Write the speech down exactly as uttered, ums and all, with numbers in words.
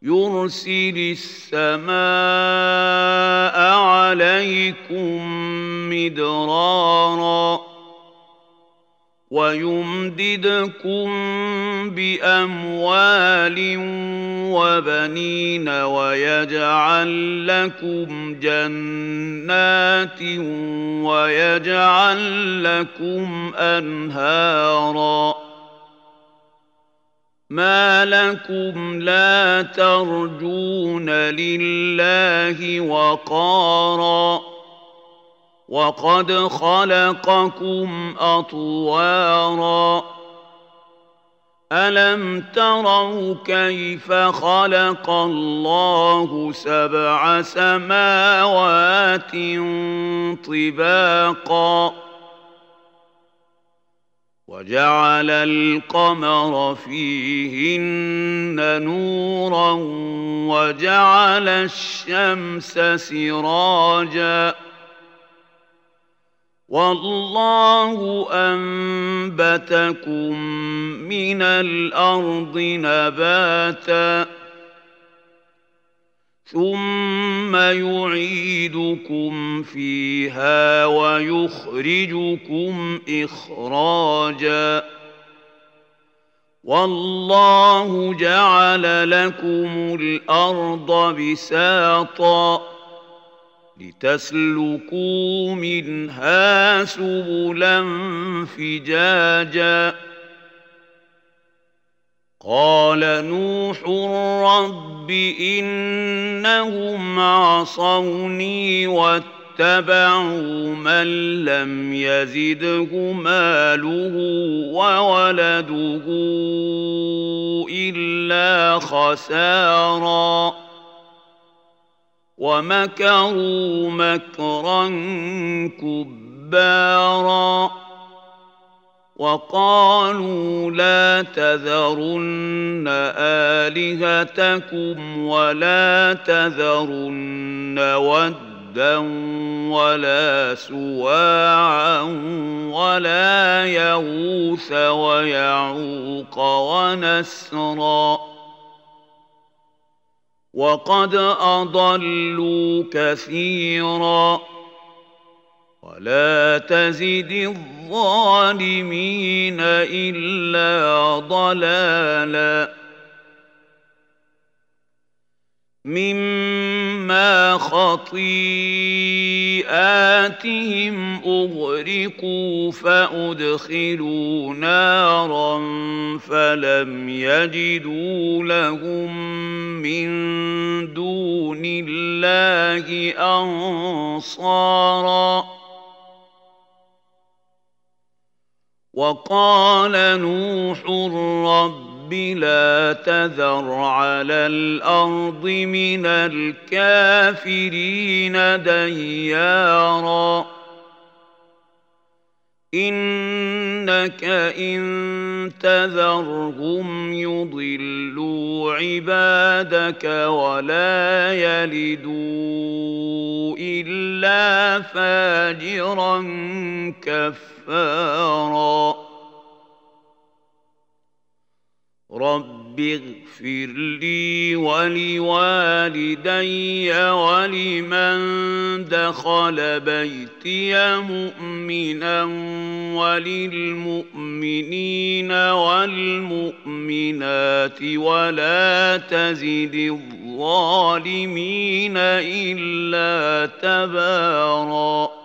يرسل السماء عليكم مدرارا ويمددكم بأموال وبنين ويجعل لكم جنات ويجعل لكم أنهارا ما لكم لا ترجون لله وقارا وقد خلقكم أطوارا ألم تروا كيف خلق الله سبع سماوات طباقا وجعل القمر فيهن نورا وجعل الشمس سراجا والله أنبتكم من الأرض نباتا ثم يعيدكم فيها ويخرجكم إخراجا والله جعل لكم الأرض بساطا لتسلكوا منها سبلا فجاجا قال نوح رب إنهم عصوني واتبعوا من لم يزده ماله وولده إلا خسارا ومكروا مكرا كبارا وقالوا لا تذرن آلهتكم ولا تذرن ودا ولا سواعا ولا يغوث ويعوق ونسرا وقد أضلوا كثيرا ولا تزد الظالمين إلا ضلالا مما خطيئاتهم أغرقوا فأدخلوا نارا فلم يجدوا لهم من دون الله أنصارا وقال نوح رب لا تذر على الأرض من الكافرين ديارا إنك إن تذرهم يضلوا عبادك ولا يلدوا إلا فاجرا كفارا رب اغفر لي ولوالدي ولمن دخل بيتي مؤمنا وللمؤمنين والمؤمنات ولا تزد الظالمين إلا تباراً